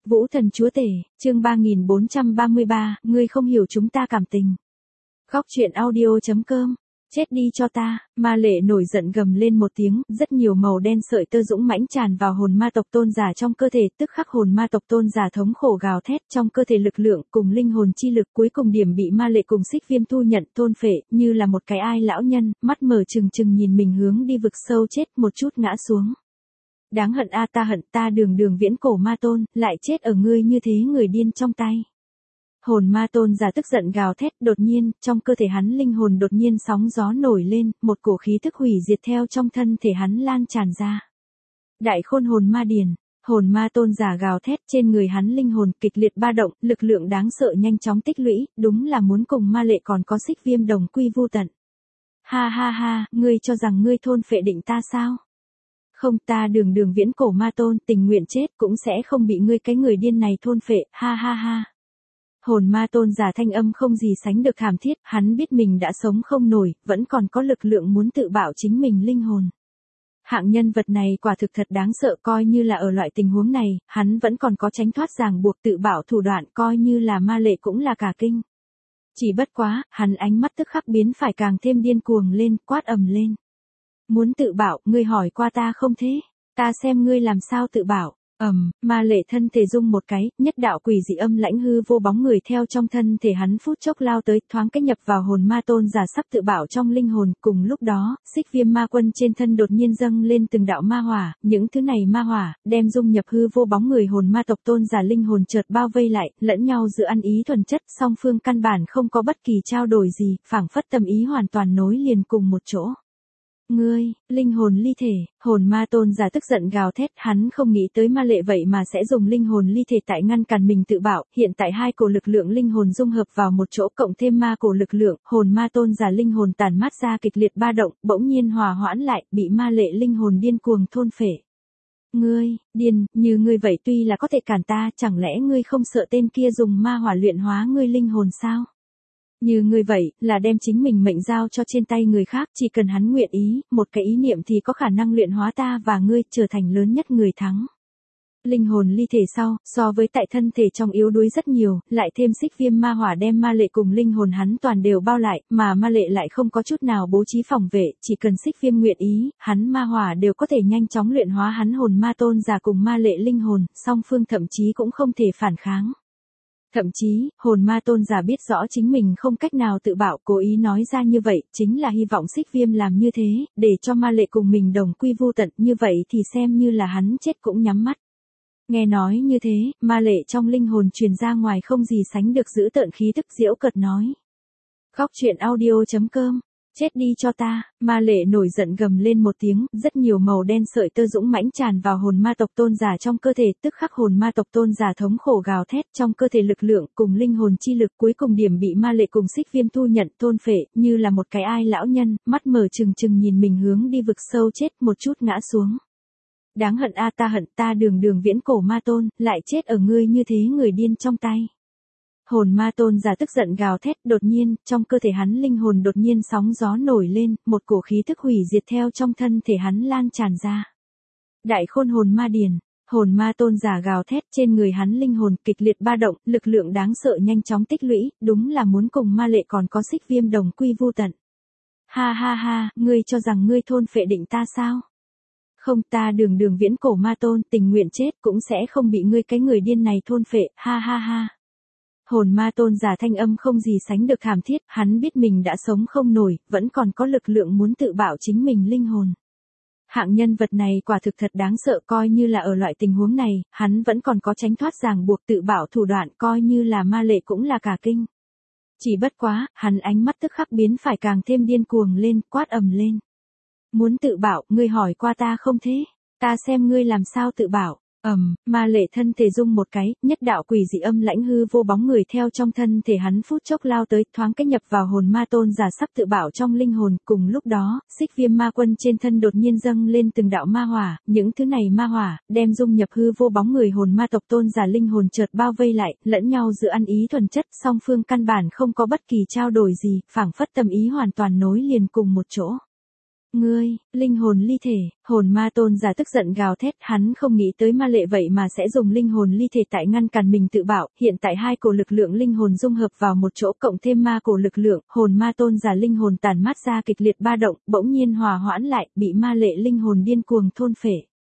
Vũ thần chúa tể, chương 3433, ngươi không hiểu chúng ta cảm tình. Góc truyện audio.com. Chết đi cho ta, ma lệ nổi giận gầm lên một tiếng, rất nhiều màu đen sợi tơ dũng mãnh tràn vào hồn ma tộc tôn giả trong cơ thể, tức khắc hồn ma tộc tôn giả thống khổ gào thét trong cơ thể lực lượng cùng linh hồn chi lực cuối cùng điểm bị ma lệ cùng xích viêm thu nhận thôn phệ, như là một cái ai lão nhân, mắt mở trừng trừng nhìn mình hướng đi vực sâu chết một chút ngã xuống. Đáng hận a, ta hận ta đường viễn cổ ma tôn, lại chết ở ngươi như thế người điên trong tay. Hồn ma tôn giả tức giận gào thét, đột nhiên, trong cơ thể hắn linh hồn đột nhiên sóng gió nổi lên, một cổ khí thức hủy diệt theo trong thân thể hắn lan tràn ra. Đại khôn hồn ma điền, hồn ma tôn giả gào thét, trên người hắn linh hồn kịch liệt ba động, lực lượng đáng sợ nhanh chóng tích lũy, đúng là muốn cùng ma lệ còn có xích viêm đồng quy vu tận. Ha ha ha, ngươi cho rằng ngươi thôn phệ định ta sao? Không, ta đường viễn cổ ma tôn, tình nguyện chết cũng sẽ không bị ngươi cái người điên này thôn phệ, ha ha ha. Hồn ma tôn giả thanh âm không gì sánh được thảm thiết, hắn biết mình đã sống không nổi, vẫn còn có lực lượng muốn tự bảo chính mình linh hồn. Hạng nhân vật này quả thực thật đáng sợ, coi như là ở loại tình huống này, hắn vẫn còn có tránh thoát ràng buộc tự bảo thủ đoạn, coi như là ma lệ cũng là cả kinh. Chỉ bất quá, hắn ánh mắt tức khắc biến phải càng thêm điên cuồng lên, quát ầm lên. Muốn tự bảo, ngươi hỏi qua ta không thế? Ta xem ngươi làm sao tự bảo. Ma lệ thân thể rung một cái, nhất đạo quỷ dị âm lãnh hư vô bóng người theo trong thân thể hắn phút chốc lao tới, thoáng cách nhập vào hồn ma tôn giả sắp tự bảo trong linh hồn, cùng lúc đó, xích viêm ma quân trên thân đột nhiên dâng lên từng đạo ma hỏa, những thứ này ma hỏa, đem dung nhập hư vô bóng người hồn ma tộc tôn giả linh hồn chợt bao vây lại, lẫn nhau giữa ăn ý thuần chất, song phương căn bản không có bất kỳ trao đổi gì, phảng phất tâm ý hoàn toàn nối liền cùng một chỗ. Ngươi, linh hồn ly thể, hồn ma tôn giả tức giận gào thét, hắn không nghĩ tới ma lệ vậy mà sẽ dùng linh hồn ly thể tại ngăn cản mình tự bảo, hiện tại hai cổ lực lượng linh hồn dung hợp vào một chỗ cộng thêm ma cổ lực lượng, hồn ma tôn giả linh hồn tản mát ra kịch liệt ba động, bỗng nhiên hòa hoãn lại, bị ma lệ linh hồn điên cuồng thôn phệ. Ngươi, điên, như ngươi vậy tuy là có thể cản ta, chẳng lẽ ngươi không sợ tên kia dùng ma hỏa luyện hóa ngươi linh hồn sao? Như ngươi vậy, là đem chính mình mệnh giao cho trên tay người khác, chỉ cần hắn nguyện ý, một cái ý niệm thì có khả năng luyện hóa ta và ngươi, trở thành lớn nhất người thắng. Linh hồn ly thể sau, so với tại thân thể trong yếu đuối rất nhiều, lại thêm xích viêm ma hỏa đem ma lệ cùng linh hồn hắn toàn đều bao lại, mà ma lệ lại không có chút nào bố trí phòng vệ, chỉ cần xích viêm nguyện ý, hắn ma hỏa đều có thể nhanh chóng luyện hóa hắn hồn ma tôn giả cùng ma lệ linh hồn, song phương thậm chí cũng không thể phản kháng. Thậm chí, hồn ma tôn giả biết rõ chính mình không cách nào tự bảo, cố ý nói ra như vậy, chính là hy vọng xích viêm làm như thế, để cho ma lệ cùng mình đồng quy vu tận, như vậy thì xem như là hắn chết cũng nhắm mắt. Nghe nói như thế, ma lệ trong linh hồn truyền ra ngoài không gì sánh được giữ tợn khí tức giễu cợt nói. Góc truyện audio.com. Chết đi cho ta, ma lệ nổi giận gầm lên một tiếng, rất nhiều màu đen sợi tơ dũng mãnh tràn vào hồn ma tộc tôn giả trong cơ thể, tức khắc hồn ma tộc tôn giả thống khổ gào thét trong cơ thể lực lượng cùng linh hồn chi lực cuối cùng điểm bị ma lệ cùng xích viêm thu nhận thôn phệ, như là một cái ai lão nhân, mắt mở trừng trừng nhìn mình hướng đi vực sâu chết một chút ngã xuống. Đáng hận a, ta hận ta đường viễn cổ ma tôn, lại chết ở ngươi như thế người điên trong tay. Hồn ma tôn giả tức giận gào thét, đột nhiên, trong cơ thể hắn linh hồn đột nhiên sóng gió nổi lên, một cổ khí thức hủy diệt theo trong thân thể hắn lan tràn ra. Đại khôn hồn ma điền, hồn ma tôn giả gào thét, trên người hắn linh hồn kịch liệt ba động, lực lượng đáng sợ nhanh chóng tích lũy, đúng là muốn cùng ma lệ còn có xích viêm đồng quy vu tận. Ha ha ha, ngươi cho rằng ngươi thôn phệ định ta sao? Không, ta đường viễn cổ ma tôn, tình nguyện chết cũng sẽ không bị ngươi cái người điên này thôn phệ, ha ha ha. Hồn ma tôn giả thanh âm không gì sánh được thảm thiết, hắn biết mình đã sống không nổi, vẫn còn có lực lượng muốn tự bảo chính mình linh hồn. Hạng nhân vật này quả thực thật đáng sợ, coi như là ở loại tình huống này, hắn vẫn còn có tránh thoát ràng buộc tự bảo thủ đoạn, coi như là ma lệ cũng là cả kinh. Chỉ bất quá, hắn ánh mắt tức khắc biến phải càng thêm điên cuồng lên, quát ầm lên. Muốn tự bảo, ngươi hỏi qua ta không thế? Ta xem ngươi làm sao tự bảo. Ma lệ thân thể rung một cái, nhất đạo quỷ dị âm lãnh hư vô bóng người theo trong thân thể hắn phút chốc lao tới, thoáng cách nhập vào hồn ma tôn giả sắp tự bảo trong linh hồn, cùng lúc đó, xích viêm ma quân trên thân đột nhiên dâng lên từng đạo ma hỏa, những thứ này ma hỏa, đem dung nhập hư vô bóng người hồn ma tộc tôn giả linh hồn chợt bao vây lại, lẫn nhau giữa ăn ý thuần chất, song phương căn bản không có bất kỳ trao đổi gì, phảng phất tâm ý hoàn toàn nối liền cùng một chỗ. Ngươi, linh hồn ly thể, hồn ma tôn giả tức giận gào thét, hắn không nghĩ tới ma lệ vậy mà sẽ dùng linh hồn ly thể tại ngăn cản mình tự bảo, hiện tại hai cổ lực lượng linh hồn dung hợp vào một chỗ cộng thêm ma cổ lực lượng, hồn ma tôn giả linh hồn tản mát ra kịch liệt ba động, bỗng nhiên hòa hoãn lại, bị ma lệ linh hồn điên cuồng thôn phệ.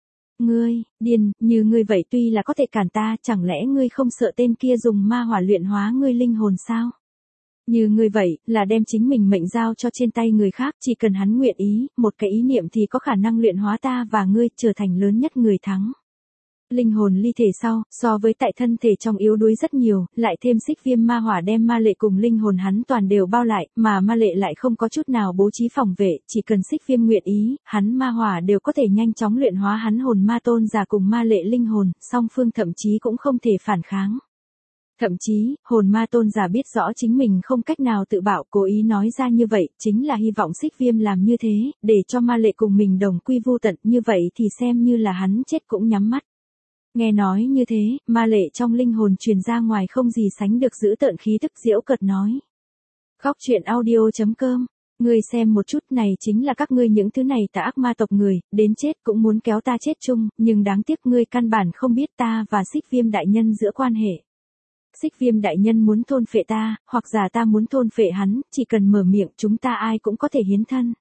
Ngươi, điên, như ngươi vậy tuy là có thể cản ta, chẳng lẽ ngươi không sợ tên kia dùng ma hỏa luyện hóa ngươi linh hồn sao? Như ngươi vậy, là đem chính mình mệnh giao cho trên tay người khác, chỉ cần hắn nguyện ý, một cái ý niệm thì có khả năng luyện hóa ta và ngươi, trở thành lớn nhất người thắng. Linh hồn ly thể sau, so với tại thân thể trong yếu đuối rất nhiều, lại thêm xích viêm ma hỏa đem ma lệ cùng linh hồn hắn toàn đều bao lại, mà ma lệ lại không có chút nào bố trí phòng vệ, chỉ cần xích viêm nguyện ý, hắn ma hỏa đều có thể nhanh chóng luyện hóa hắn hồn ma tôn giả cùng ma lệ linh hồn, song phương thậm chí cũng không thể phản kháng. Thậm chí, hồn ma tôn giả biết rõ chính mình không cách nào tự bảo, cố ý nói ra như vậy, chính là hy vọng xích viêm làm như thế, để cho ma lệ cùng mình đồng quy vu tận, như vậy thì xem như là hắn chết cũng nhắm mắt. Nghe nói như thế, ma lệ trong linh hồn truyền ra ngoài không gì sánh được giữ tợn khí tức giễu cợt nói. Góc truyện audio.com, ngươi xem một chút, này chính là các ngươi những thứ này tà ác ma tộc người, đến chết cũng muốn kéo ta chết chung, nhưng đáng tiếc ngươi căn bản không biết ta và xích viêm đại nhân giữa quan hệ. Xích viêm đại nhân muốn thôn phệ ta, hoặc giả ta muốn thôn phệ hắn, chỉ cần mở miệng chúng ta ai cũng có thể hiến thân.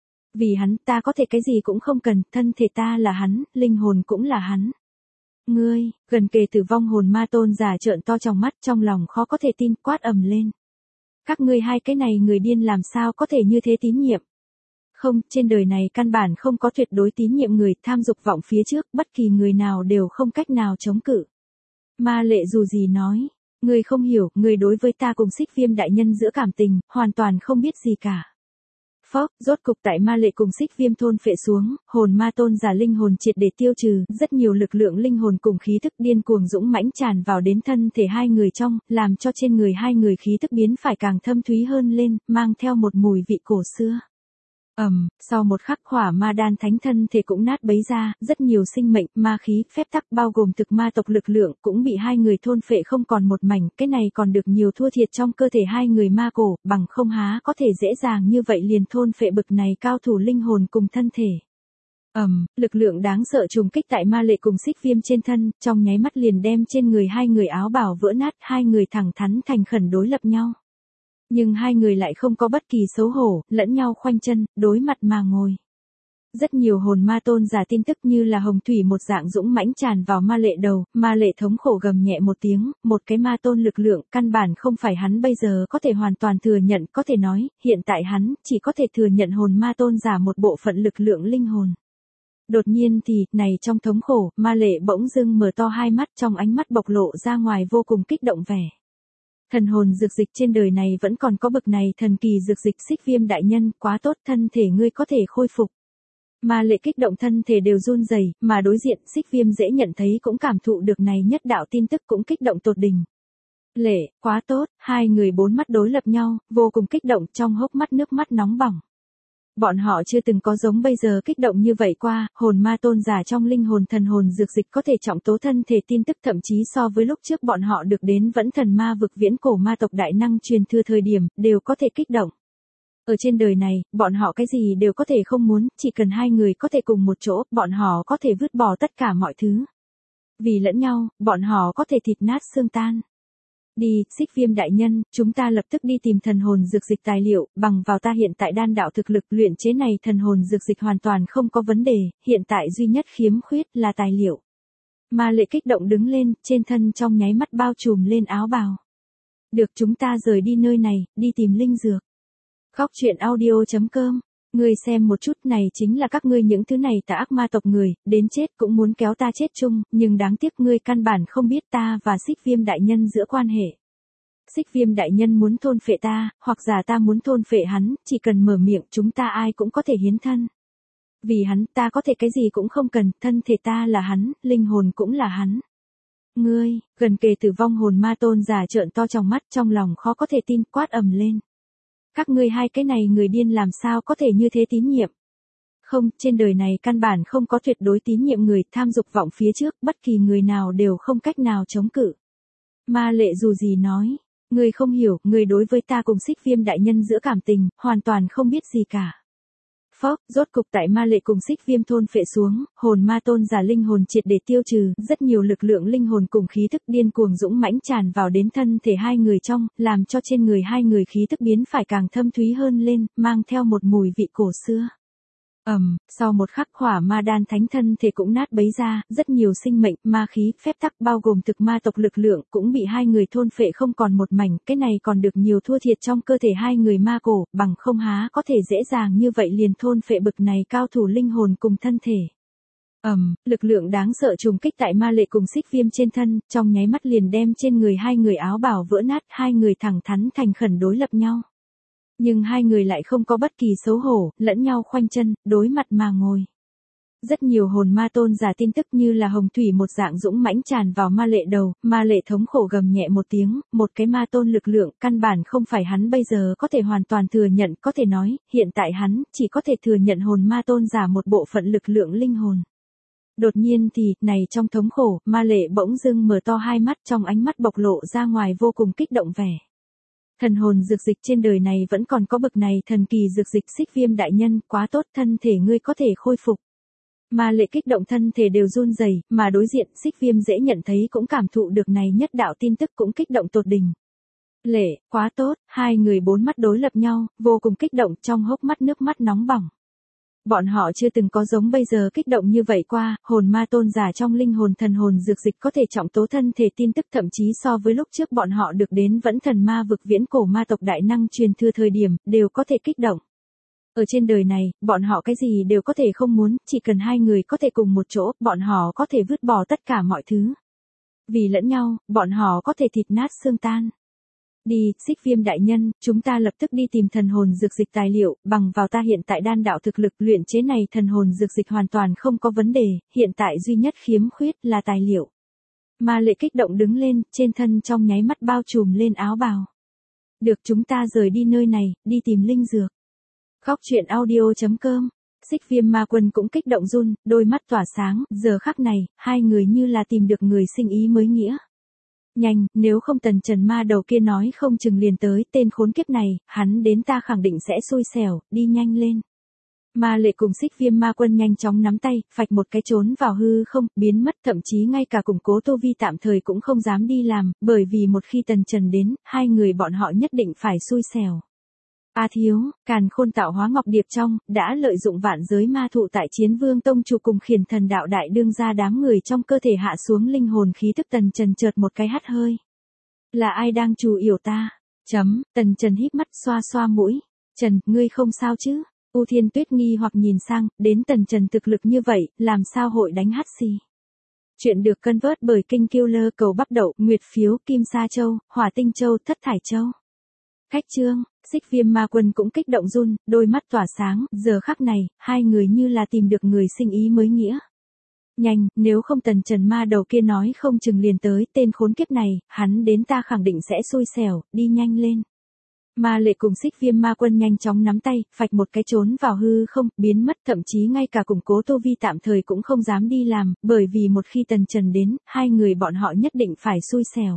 Vì hắn ta có thể cái gì cũng không cần, thân thể ta là hắn, linh hồn cũng là hắn. Ngươi, gần kề tử vong hồn ma tôn giả trợn to trong mắt, trong lòng khó có thể tin, quát ầm lên. Các ngươi hai cái này người điên làm sao có thể như thế tín nhiệm. Không, trên đời này căn bản không có tuyệt đối tín nhiệm người, tham dục vọng phía trước, bất kỳ người nào đều không cách nào chống cự. Ma lệ dù gì nói. Ngươi không hiểu, ngươi đối với ta cùng xích viêm đại nhân giữa cảm tình, hoàn toàn không biết gì cả. Phốc, rốt cục tại ma lệ cùng xích viêm thôn phệ xuống, hồn ma tôn giả linh hồn triệt để tiêu trừ, rất nhiều lực lượng linh hồn cùng khí thức điên cuồng dũng mãnh tràn vào đến thân thể hai người trong, làm cho trên người hai người khí thức biến phải càng thâm thúy hơn lên, mang theo một mùi vị cổ xưa. Sau một khắc hỏa ma đan thánh thân thể cũng nát bấy ra, rất nhiều sinh mệnh, ma khí, phép tắc bao gồm thực ma tộc lực lượng cũng bị hai người thôn phệ không còn một mảnh, cái này còn được nhiều thua thiệt trong cơ thể hai người ma cổ, bằng không há có thể dễ dàng như vậy liền thôn phệ bực này cao thủ linh hồn cùng thân thể. Lực lượng đáng sợ trùng kích tại ma lệ cùng xích viêm trên thân, trong nháy mắt liền đem trên người hai người áo bào vỡ nát, hai người thẳng thắn thành khẩn đối lập nhau. Nhưng hai người lại không có bất kỳ xấu hổ, lẫn nhau khoanh chân, đối mặt mà ngồi. Rất nhiều hồn ma tôn giả tin tức như là hồng thủy một dạng dũng mãnh tràn vào ma lệ đầu, ma lệ thống khổ gầm nhẹ một tiếng, một cái ma tôn lực lượng căn bản không phải hắn bây giờ có thể hoàn toàn thừa nhận, có thể nói, hiện tại hắn chỉ có thể thừa nhận hồn ma tôn giả một bộ phận lực lượng linh hồn. Đột nhiên thì, này trong thống khổ, ma lệ bỗng dưng mở to hai mắt, trong ánh mắt bộc lộ ra ngoài vô cùng kích động vẻ. Thần hồn dược dịch trên đời này vẫn còn có bậc này thần kỳ dược dịch xích viêm đại nhân, quá tốt, thân thể ngươi có thể khôi phục. Ma lệ kích động thân thể đều run rẩy, mà đối diện xích viêm dễ nhận thấy cũng cảm thụ được này nhất đạo tin tức cũng kích động tột đỉnh. Lệ, quá tốt, hai người bốn mắt đối lập nhau, vô cùng kích động, trong hốc mắt nước mắt nóng bỏng. Bọn họ chưa từng có giống bây giờ kích động như vậy qua, hồn ma tôn giả trong linh hồn thần hồn dược dịch có thể trọng tố thân thể tin tức, thậm chí so với lúc trước bọn họ được đến vẫn thần ma vực viễn cổ ma tộc đại năng truyền thừa thời điểm, đều có thể kích động. Ở trên đời này, bọn họ cái gì đều có thể không muốn, chỉ cần hai người có thể cùng một chỗ, bọn họ có thể vứt bỏ tất cả mọi thứ. Vì lẫn nhau, bọn họ có thể thịt nát xương tan. Đi, xích viêm đại nhân, chúng ta lập tức đi tìm thần hồn dược dịch tài liệu, bằng vào ta hiện tại đan đạo thực lực luyện chế này thần hồn dược dịch hoàn toàn không có vấn đề, hiện tại duy nhất khiếm khuyết là tài liệu. Ma lệ kích động đứng lên, trên thân trong nháy mắt bao trùm lên áo bào. Được, chúng ta rời đi nơi này, đi tìm linh dược. Góc truyện audio.com, ngươi xem một chút, này chính là các ngươi những thứ này tà ác ma tộc người, đến chết cũng muốn kéo ta chết chung, nhưng đáng tiếc ngươi căn bản không biết ta và xích viêm đại nhân giữa quan hệ. Xích viêm đại nhân muốn thôn phệ ta, hoặc giả ta muốn thôn phệ hắn, chỉ cần mở miệng chúng ta ai cũng có thể hiến thân. Vì hắn ta có thể cái gì cũng không cần, thân thể ta là hắn, linh hồn cũng là hắn. Ngươi, gần kề tử vong hồn ma tôn giả trợn to trong mắt, trong lòng khó có thể tin, quát ầm lên. Các ngươi hai cái này người điên làm sao có thể như thế tín nhiệm. Không, trên đời này căn bản không có tuyệt đối tín nhiệm người, tham dục vọng phía trước, bất kỳ người nào đều không cách nào chống cự. Ma lệ dù gì nói, ngươi không hiểu, ngươi đối với ta cùng xích viêm đại nhân giữa cảm tình, hoàn toàn không biết gì cả. Phốc, rốt cục tại ma lệ cùng Xích Viêm thôn phệ xuống, hồn ma tôn giả linh hồn triệt để tiêu trừ, rất nhiều lực lượng linh hồn cùng khí thức điên cuồng dũng mãnh tràn vào đến thân thể hai người trong, làm cho trên người hai người khí thức biến phải càng thâm thúy hơn lên, mang theo một mùi vị cổ xưa. Sau một khắc hỏa ma đan thánh thân thể cũng nát bấy ra, rất nhiều sinh mệnh, ma khí, phép tắc bao gồm thực ma tộc lực lượng cũng bị hai người thôn phệ không còn một mảnh, cái này còn được nhiều thua thiệt trong cơ thể hai người ma cổ, bằng không há có thể dễ dàng như vậy liền thôn phệ bực này cao thủ linh hồn cùng thân thể. Lực lượng đáng sợ trùng kích tại ma lệ cùng Xích Viêm trên thân, trong nháy mắt liền đem trên người hai người áo bào vỡ nát, hai người thẳng thắn thành khẩn đối lập nhau. Nhưng hai người lại không có bất kỳ xấu hổ, lẫn nhau khoanh chân, đối mặt mà ngồi. Rất nhiều hồn ma tôn giả tin tức như là hồng thủy một dạng dũng mãnh tràn vào ma lệ đầu, ma lệ thống khổ gầm nhẹ một tiếng, một cái ma tôn lực lượng, căn bản không phải hắn bây giờ có thể hoàn toàn thừa nhận, có thể nói, hiện tại hắn chỉ có thể thừa nhận hồn ma tôn giả một bộ phận lực lượng linh hồn. Đột nhiên thì, này trong thống khổ, ma lệ bỗng dưng mở to hai mắt, trong ánh mắt bộc lộ ra ngoài vô cùng kích động vẻ. Thần hồn dược dịch trên đời này vẫn còn có bậc này thần kỳ dược dịch Xích Viêm đại nhân, quá tốt, thân thể ngươi có thể khôi phục. Ma lệ kích động thân thể đều run rẩy, mà đối diện Xích Viêm dễ nhận thấy cũng cảm thụ được này nhất đạo tin tức cũng kích động tột đỉnh. Lệ, quá tốt, hai người bốn mắt đối lập nhau, vô cùng kích động, trong hốc mắt nước mắt nóng bỏng. Bọn họ chưa từng có giống bây giờ kích động như vậy qua, hồn ma tôn giả trong linh hồn thần hồn dược dịch có thể trọng tố thân thể tin tức, thậm chí so với lúc trước bọn họ được đến vẫn thần ma vực viễn cổ ma tộc đại năng truyền thừa thời điểm, đều có thể kích động. Ở trên đời này, bọn họ cái gì đều có thể không muốn, chỉ cần hai người có thể cùng một chỗ, bọn họ có thể vứt bỏ tất cả mọi thứ. Vì lẫn nhau, bọn họ có thể thịt nát xương tan. Đi, Xích Viêm đại nhân, chúng ta lập tức đi tìm thần hồn dược dịch tài liệu, bằng vào ta hiện tại đan đạo thực lực luyện chế này thần hồn dược dịch hoàn toàn không có vấn đề, hiện tại duy nhất khiếm khuyết là tài liệu. Ma lệ kích động đứng lên, trên thân trong nháy mắt bao trùm lên áo bào. Được, chúng ta rời đi nơi này, đi tìm linh dược. Khóc chuyện audio.com. Xích Viêm ma quân cũng kích động run, đôi mắt tỏa sáng, giờ khắc này, hai người như là tìm được người sinh ý mới nghĩa. Nhanh, nếu không tần trần ma đầu kia nói không chừng liền tới, tên khốn kiếp này, hắn đến ta khẳng định sẽ xui xẻo, đi nhanh lên. Ma lệ cùng Xích Viêm ma quân nhanh chóng nắm tay, phạch một cái trốn vào hư không, biến mất, thậm chí ngay cả củng cố tu vi tạm thời cũng không dám đi làm, bởi vì một khi tần trần đến, hai người bọn họ nhất định phải xui xẻo. A thiếu, càn khôn tạo hóa ngọc điệp trong, đã lợi dụng vạn giới ma thụ tại Chiến Vương Tông chủ cùng khiển thần đạo đại đương ra đám người trong cơ thể hạ xuống linh hồn khí tức. Tần Trần chợt một cái hắt hơi. Là ai đang trù yểu ta? Tần Trần híp mắt xoa xoa mũi. Trần, ngươi không sao chứ? U Thiên Tuyết nghi hoặc nhìn sang, đến Tần Trần thực lực như vậy, làm sao hội đánh hắt xì? Chuyện được cân vớt bởi Kinh Killer cầu bắp đậu, Nguyệt Phiếu, Kim Sa Châu, Hỏa Tinh Châu, Thất Thải Châu. Khách chương, Xích Viêm ma quân cũng kích động run, đôi mắt tỏa sáng, giờ khắc này, hai người như là tìm được người sinh ý mới nghĩa. Nhanh, nếu không tần trần ma đầu kia nói không chừng liền tới, tên khốn kiếp này, hắn đến ta khẳng định sẽ xui xẻo, đi nhanh lên. Ma lệ cùng Xích Viêm ma quân nhanh chóng nắm tay, phạch một cái trốn vào hư không, biến mất, thậm chí ngay cả củng cố tu vi tạm thời cũng không dám đi làm, bởi vì một khi tần trần đến, hai người bọn họ nhất định phải xui xẻo.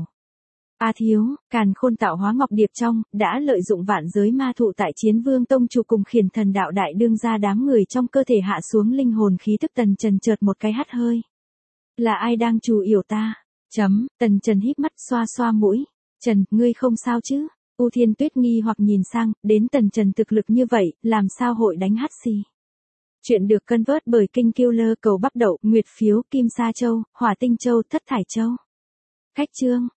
A thiếu, càn khôn tạo hóa ngọc điệp trong, đã lợi dụng vạn giới ma thụ tại Chiến Vương Tông chủ cùng khiển thần đạo đại đương ra đám người trong cơ thể hạ xuống linh hồn khí tức. Tần Trần chợt một cái hắt hơi. Là ai đang trù yểu ta? Tần Trần híp mắt xoa xoa mũi. Trần, ngươi không sao chứ? U Thiên Tuyết nghi hoặc nhìn sang, đến Tần Trần thực lực như vậy, làm sao hội đánh hắt xì? Chuyện được cân vớt bởi Kinh Killer cầu bắp đậu, Nguyệt Phiếu, Kim Sa Châu, Hỏa Tinh Châu, Thất Thải Châu. Khách chương,